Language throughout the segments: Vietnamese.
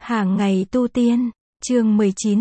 Hàng ngày tu tiên, chương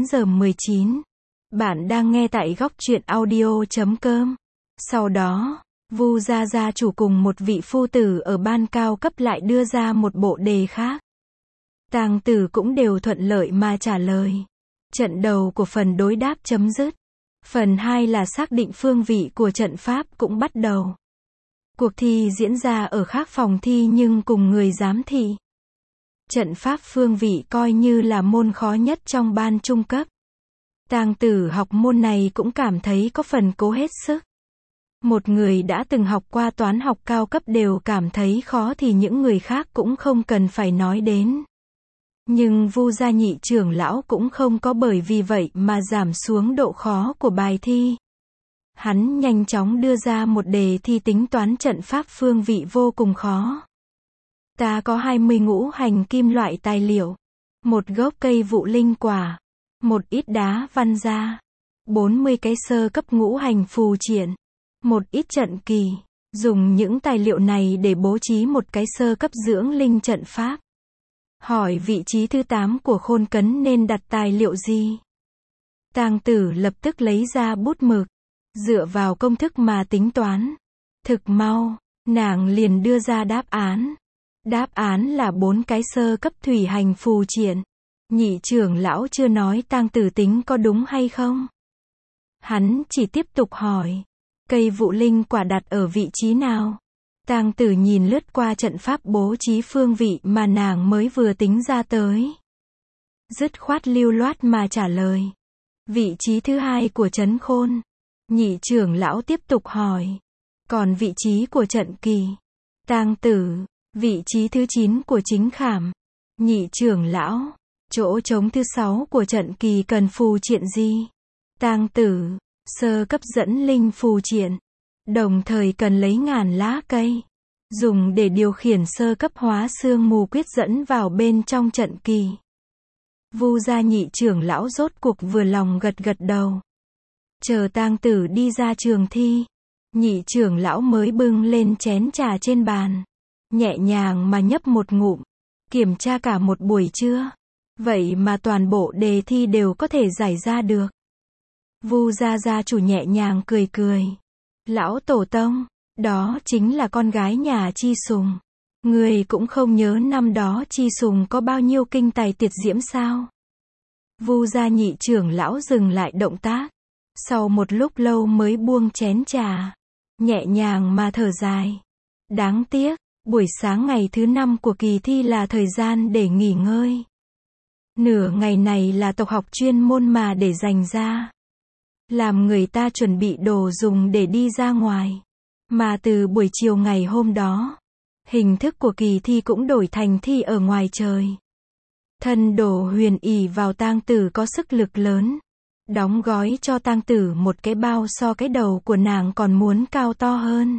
19:19. Bạn đang nghe tại góc truyện audio.com. Sau đó, Vu gia chủ cùng một vị phu tử ở ban cao cấp lại đưa ra một bộ đề khác. Tàng tử cũng đều thuận lợi mà trả lời. Trận đầu của phần đối đáp chấm dứt. Phần 2 là xác định phương vị của trận pháp cũng bắt đầu. Cuộc thi diễn ra ở khác phòng thi nhưng cùng người giám thị. Trận pháp phương vị coi như là môn khó nhất trong ban trung cấp. Tàng tử học môn này cũng cảm thấy có phần cố hết sức. Một người đã từng học qua toán học cao cấp đều cảm thấy khó thì những người khác cũng không cần phải nói đến. Nhưng Vu gia nhị trưởng lão cũng không có bởi vì vậy mà giảm xuống độ khó của bài thi. Hắn nhanh chóng đưa ra một đề thi tính toán trận pháp phương vị vô cùng khó. Ta có 20 ngũ hành kim loại tài liệu, một gốc cây vụ linh quả, một ít đá văn gia, 40 cái sơ cấp ngũ hành phù triện, một ít trận kỳ, dùng những tài liệu này để bố trí một cái sơ cấp dưỡng linh trận pháp. Hỏi vị trí thứ 8 của khôn cấn nên đặt tài liệu gì? Tàng tử lập tức lấy ra bút mực, dựa vào công thức mà tính toán. Thực mau, nàng liền đưa ra đáp án. Đáp án là 4 cái sơ cấp thủy hành phù triện. Nhị trưởng lão chưa nói tàng tử tính có đúng hay không. Hắn chỉ tiếp tục hỏi, cây vụ linh quả đặt ở vị trí nào? Tàng tử nhìn lướt qua trận pháp bố trí phương vị mà nàng mới vừa tính ra tới. Dứt khoát lưu loát mà trả lời. Vị trí thứ 2 của trấn khôn. Nhị trưởng lão tiếp tục hỏi. Còn vị trí của trận kỳ? Tàng tử. Vị trí thứ 9 của chính khảm. Nhị trưởng lão. Chỗ trống thứ 6 của trận kỳ cần phù triện gì? Tàng tử. Sơ cấp dẫn linh phù triện. Đồng thời cần lấy ngàn lá cây. Dùng để điều khiển sơ cấp hóa sương mù quyết dẫn vào bên trong trận kỳ. Vu gia nhị trưởng lão rốt cuộc vừa lòng gật gật đầu. Chờ tàng tử đi ra trường thi. Nhị trưởng lão mới bưng lên chén trà trên bàn. Nhẹ nhàng mà nhấp một ngụm. Kiểm tra cả một buổi trưa. Vậy mà toàn bộ đề thi đều có thể giải ra được. Vu gia chủ nhẹ nhàng cười cười. Lão tổ tông, đó chính là con gái nhà Chi Sùng. Người cũng không nhớ năm đó Chi Sùng có bao nhiêu kinh tài tuyệt diễm sao? Vu gia nhị trưởng lão dừng lại động tác. Sau một lúc lâu mới buông chén trà. Nhẹ nhàng mà thở dài. Đáng tiếc, buổi sáng ngày thứ 5 của kỳ thi là thời gian để nghỉ ngơi. Nửa ngày này là tộc học chuyên môn mà để dành ra. Làm người ta chuẩn bị đồ dùng để đi ra ngoài. Mà từ buổi chiều ngày hôm đó, hình thức của kỳ thi cũng đổi thành thi ở ngoài trời. Thân đồ huyền ỷ vào tang tử có sức lực lớn. Đóng gói cho tang tử một cái bao so cái đầu của nàng còn muốn cao to hơn.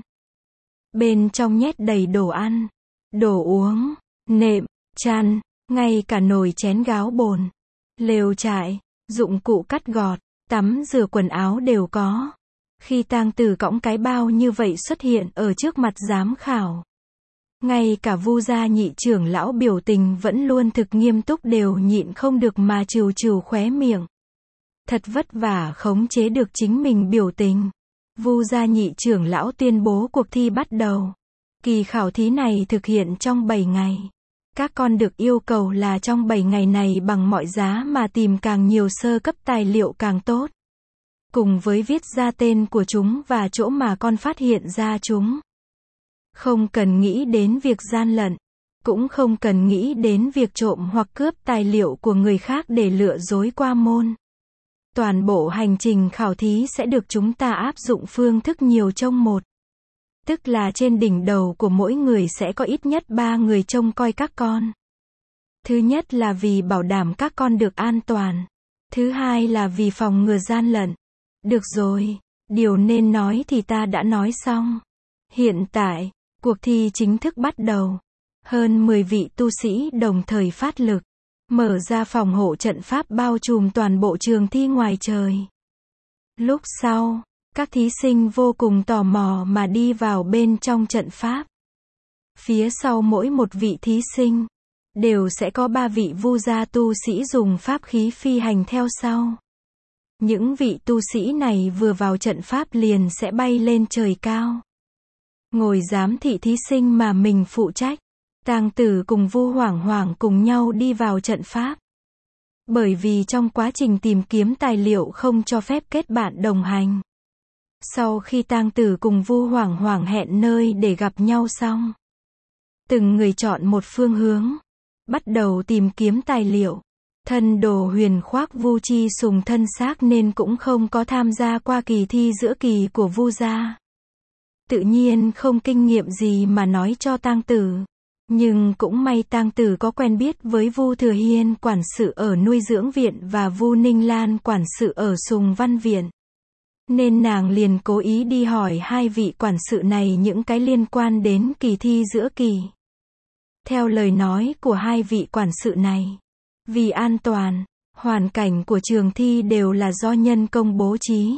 Bên trong nhét đầy đồ ăn, đồ uống, nệm, chăn, ngay cả nồi chén gáo bồn, lều trại, dụng cụ cắt gọt, tắm rửa quần áo đều có. Khi tang tử cõng cái bao như vậy xuất hiện ở trước mặt giám khảo. Ngay cả Vu gia nhị trưởng lão biểu tình vẫn luôn thực nghiêm túc đều nhịn không được mà trừ trừ khóe miệng. Thật vất vả khống chế được chính mình biểu tình. Vu gia nhị trưởng lão tuyên bố cuộc thi bắt đầu. Kỳ khảo thí này thực hiện trong 7 ngày. Các con được yêu cầu là trong 7 ngày này bằng mọi giá mà tìm càng nhiều sơ cấp tài liệu càng tốt. Cùng với viết ra tên của chúng và chỗ mà con phát hiện ra chúng. Không cần nghĩ đến việc gian lận. Cũng không cần nghĩ đến việc trộm hoặc cướp tài liệu của người khác để lừa dối qua môn. Toàn bộ hành trình khảo thí sẽ được chúng ta áp dụng phương thức nhiều trong một. Tức là trên đỉnh đầu của mỗi người sẽ có ít nhất 3 người trông coi các con. Thứ nhất là vì bảo đảm các con được an toàn. Thứ hai là vì phòng ngừa gian lận. Được rồi, điều nên nói thì ta đã nói xong. Hiện tại, cuộc thi chính thức bắt đầu. Hơn 10 vị tu sĩ đồng thời phát lực. Mở ra phòng hộ trận pháp bao trùm toàn bộ trường thi ngoài trời. Lúc sau, các thí sinh vô cùng tò mò mà đi vào bên trong trận pháp. Phía sau mỗi một vị thí sinh, đều sẽ có 3 vị Vu gia tu sĩ dùng pháp khí phi hành theo sau. Những vị tu sĩ này vừa vào trận pháp liền sẽ bay lên trời cao, ngồi giám thị thí sinh mà mình phụ trách. Tang Tử cùng Vu Hoảng Hoảng cùng nhau đi vào trận pháp. Bởi vì trong quá trình tìm kiếm tài liệu không cho phép kết bạn đồng hành. Sau khi Tang Tử cùng Vu Hoảng Hoảng hẹn nơi để gặp nhau xong, từng người chọn một phương hướng, bắt đầu tìm kiếm tài liệu. Thân Đồ Huyền khoác Vu Chi Sùng thân xác nên cũng không có tham gia qua kỳ thi giữa kỳ của Vu gia. Tự nhiên không kinh nghiệm gì mà nói cho Tang Tử. Nhưng cũng may Tang Tử có quen biết với Vu Thừa Hiên quản sự ở nuôi dưỡng viện và Vu Ninh Lan quản sự ở Sùng Văn viện. Nên nàng liền cố ý đi hỏi 2 vị quản sự này những cái liên quan đến kỳ thi giữa kỳ. Theo lời nói của 2 vị quản sự này, vì an toàn, hoàn cảnh của trường thi đều là do nhân công bố trí.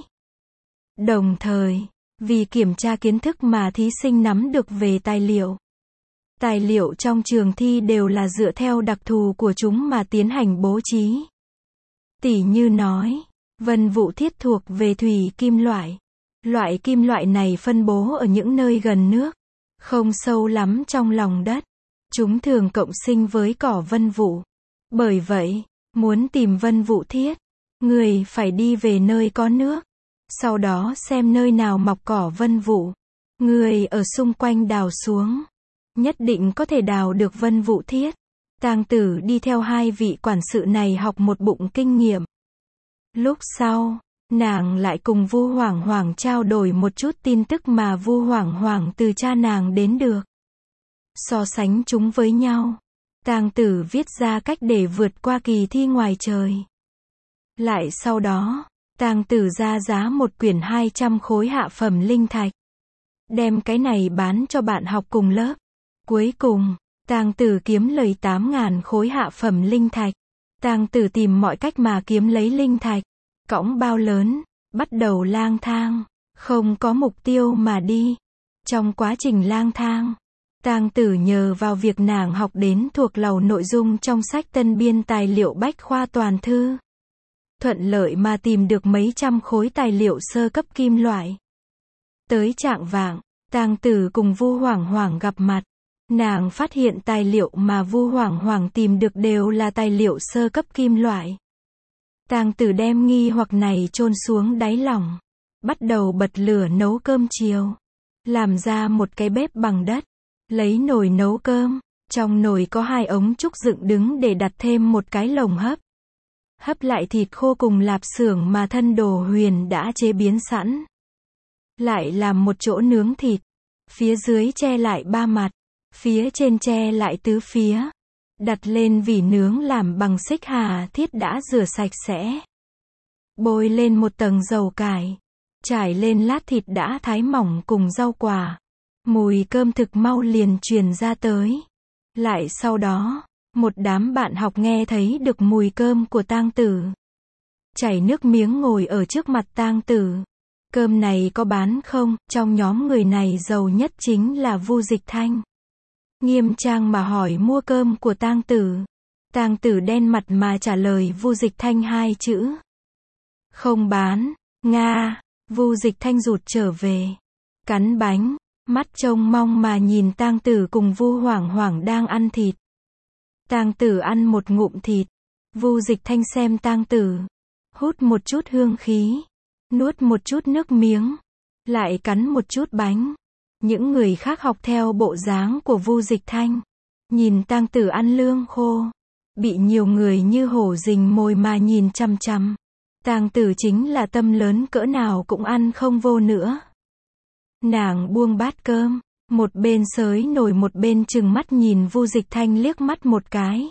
Đồng thời, vì kiểm tra kiến thức mà thí sinh nắm được về tài liệu. Tài liệu trong trường thi đều là dựa theo đặc thù của chúng mà tiến hành bố trí. Tỉ như nói, vân vụ thiết thuộc về thủy kim loại. Loại kim loại này phân bố ở những nơi gần nước, không sâu lắm trong lòng đất. Chúng thường cộng sinh với cỏ vân vụ. Bởi vậy, muốn tìm vân vụ thiết, người phải đi về nơi có nước. Sau đó xem nơi nào mọc cỏ vân vụ. Người ở xung quanh đào xuống. Nhất định có thể đào được vân vụ thiết. Tang Tử đi theo 2 vị quản sự này học một bụng kinh nghiệm. Lúc sau, nàng lại cùng Vu Hoảng Hoảng trao đổi một chút tin tức mà Vu Hoảng Hoảng từ cha nàng đến được. So sánh chúng với nhau, Tang Tử viết ra cách để vượt qua kỳ thi ngoài trời. Lại sau đó, Tang Tử ra giá một quyển 200 khối hạ phẩm linh thạch. Đem cái này bán cho bạn học cùng lớp. Cuối cùng, Tang Tử kiếm lời 8.000 khối hạ phẩm linh thạch. Tang Tử tìm mọi cách mà kiếm lấy linh thạch, cõng bao lớn, bắt đầu lang thang, không có mục tiêu mà đi. Trong quá trình lang thang, Tang Tử nhờ vào việc nàng học đến thuộc lầu nội dung trong sách tân biên tài liệu bách khoa toàn thư. Thuận lợi mà tìm được mấy trăm khối tài liệu sơ cấp kim loại. Tới trạng vạng, Tang Tử cùng Vu Hoảng Hoảng gặp mặt. Nàng phát hiện tài liệu mà Vu Hoảng Hoảng tìm được đều là tài liệu sơ cấp kim loại. Tang Tử đem nghi hoặc này chôn xuống đáy lòng. Bắt đầu bật lửa nấu cơm chiều. Làm ra một cái bếp bằng đất. Lấy nồi nấu cơm. Trong nồi có 2 ống trúc dựng đứng để đặt thêm một cái lồng hấp. Hấp lại thịt khô cùng lạp xưởng mà Thân Đồ Huyền đã chế biến sẵn. Lại làm một chỗ nướng thịt. Phía dưới che lại 3 mặt. Phía trên che lại tứ phía. Đặt lên vỉ nướng làm bằng xích hà thiết đã rửa sạch sẽ. Bôi lên một tầng dầu cải. Trải lên lát thịt đã thái mỏng cùng rau quả. Mùi cơm thực mau liền truyền ra tới. Lại sau đó, một đám bạn học nghe thấy được mùi cơm của Tang Tử. Chảy nước miếng ngồi ở trước mặt Tang Tử. Cơm này có bán không? Trong nhóm người này giàu nhất chính là Vu Dịch Thanh. Nghiêm trang mà hỏi mua cơm của Tang Tử. Tang Tử đen mặt mà trả lời Vu Dịch Thanh 2 chữ. Không bán, Nga. Vu Dịch Thanh rụt trở về. Cắn bánh, mắt trông mong mà nhìn Tang Tử cùng Vu Hoảng Hoảng đang ăn thịt. Tang Tử ăn một ngụm thịt. Vu Dịch Thanh xem Tang Tử. Hút một chút hương khí. Nuốt một chút nước miếng. Lại cắn một chút bánh. Những người khác học theo bộ dáng của Vu Dịch Thanh. Nhìn Tang Tử ăn lương khô. Bị nhiều người như hổ rình mồi mà nhìn chằm chằm. Tang Tử chính là tâm lớn cỡ nào cũng ăn không vô nữa. Nàng buông bát cơm. Một bên xới nồi một bên trừng mắt nhìn Vu Dịch Thanh liếc mắt một cái.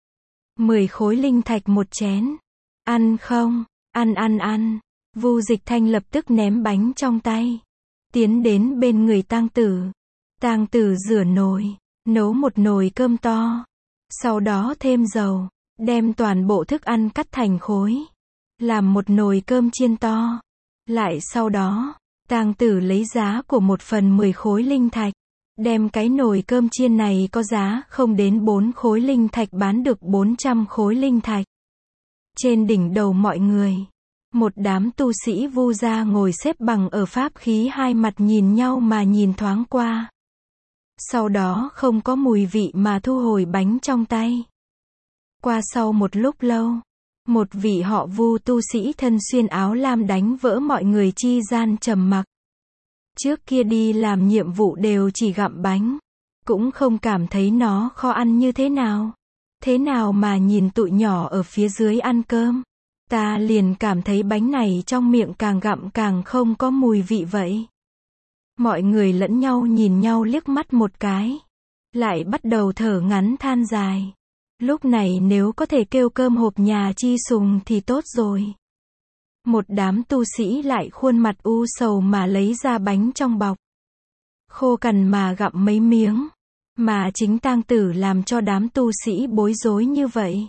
10 khối linh thạch một chén. Ăn không? Ăn. Vu Dịch Thanh lập tức ném bánh trong tay. Tiến đến bên người Tang Tử. Tang Tử rửa nồi. Nấu một nồi cơm to. Sau đó thêm dầu. Đem toàn bộ thức ăn cắt thành khối. Làm một nồi cơm chiên to. Lại sau đó, Tang Tử lấy giá của 1/10 khối linh thạch. Đem cái nồi cơm chiên này có giá không đến 4 khối linh thạch bán được 400 khối linh thạch. Trên đỉnh đầu mọi người, một đám tu sĩ Vu gia ngồi xếp bằng ở pháp khí, hai mặt nhìn nhau mà nhìn thoáng qua. Sau đó không có mùi vị mà thu hồi bánh trong tay. Qua sau một lúc lâu, một vị họ Vu tu sĩ thân xuyên áo lam đánh vỡ mọi người chi gian trầm mặc. Trước kia đi làm nhiệm vụ đều chỉ gặm bánh, cũng không cảm thấy nó khó ăn như thế nào. Thế nào mà nhìn tụi nhỏ ở phía dưới ăn cơm, ta liền cảm thấy bánh này trong miệng càng gặm càng không có mùi vị vậy. Mọi người lẫn nhau nhìn nhau liếc mắt một cái, lại bắt đầu thở ngắn than dài. Lúc này nếu có thể kêu cơm hộp nhà chi sùng thì tốt rồi. Một đám tu sĩ lại khuôn mặt u sầu mà lấy ra bánh trong bọc. Khô cằn mà gặm mấy miếng. Mà chính tang tử làm cho đám tu sĩ bối rối như vậy.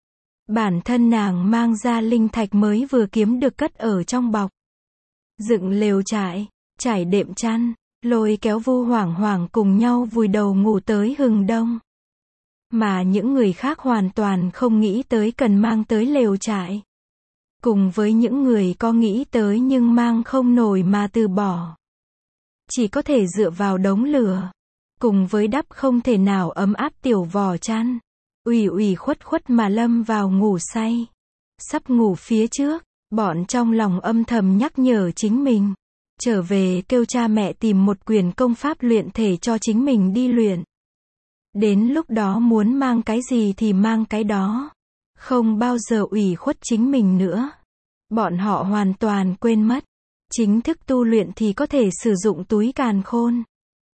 Bản thân nàng mang ra linh thạch mới vừa kiếm được cất ở trong bọc. Dựng lều trại, trải đệm chăn, lôi kéo Vu Hoảng Hoảng cùng nhau vùi đầu ngủ tới hừng đông. Mà những người khác hoàn toàn không nghĩ tới cần mang tới lều trại. Cùng với những người có nghĩ tới nhưng mang không nổi mà từ bỏ. Chỉ có thể dựa vào đống lửa. Cùng với đắp không thể nào ấm áp tiểu vò chăn. Ủy khuất khuất mà lâm vào ngủ say. Sắp ngủ phía trước, bọn trong lòng âm thầm nhắc nhở chính mình. Trở về kêu cha mẹ tìm một quyển công pháp luyện thể cho chính mình đi luyện. Đến lúc đó muốn mang cái gì thì mang cái đó. Không bao giờ ủy khuất chính mình nữa. Bọn họ hoàn toàn quên mất. Chính thức tu luyện thì có thể sử dụng túi càn khôn.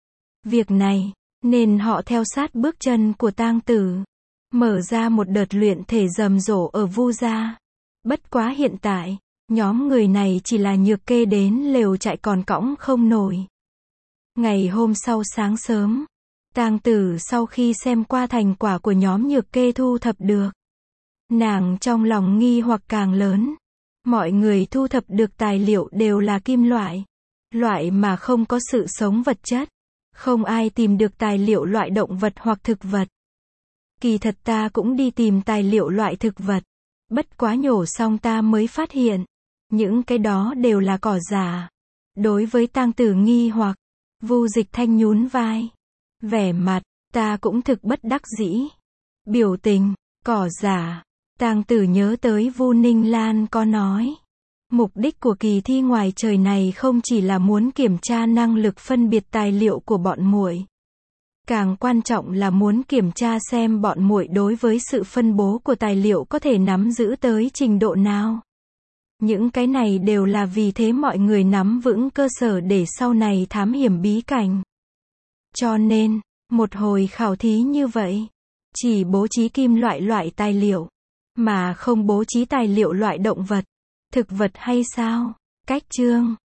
Việc này, nên họ theo sát bước chân của tang tử. Mở ra một đợt luyện thể rầm rộ ở Vu gia. Bất quá hiện tại, nhóm người này chỉ là nhược kê đến lều trại còn cõng không nổi. Ngày hôm sau sáng sớm, tang tử sau khi xem qua thành quả của nhóm nhược kê thu thập được. Nàng trong lòng nghi hoặc càng lớn. Mọi người thu thập được tài liệu đều là kim loại. Loại mà không có sự sống vật chất. Không ai tìm được tài liệu loại động vật hoặc thực vật. Kỳ thật ta cũng đi tìm tài liệu loại thực vật. Bất quá nhổ xong ta mới phát hiện. Những cái đó đều là cỏ giả. Đối với tang tử nghi hoặc, Vu Dịch Thanh nhún vai. Vẻ mặt, ta cũng thực bất đắc dĩ. Biểu tình, cỏ giả. Tang tử nhớ tới Vu Ninh Lan có nói. Mục đích của kỳ thi ngoài trời này không chỉ là muốn kiểm tra năng lực phân biệt tài liệu của bọn muội. Càng quan trọng là muốn kiểm tra xem bọn muội đối với sự phân bố của tài liệu có thể nắm giữ tới trình độ nào. Những cái này đều là vì thế mọi người nắm vững cơ sở để sau này thám hiểm bí cảnh. Cho nên, một hồi khảo thí như vậy, chỉ bố trí kim loại tài liệu, mà không bố trí tài liệu loại động vật, thực vật hay sao? Cách chương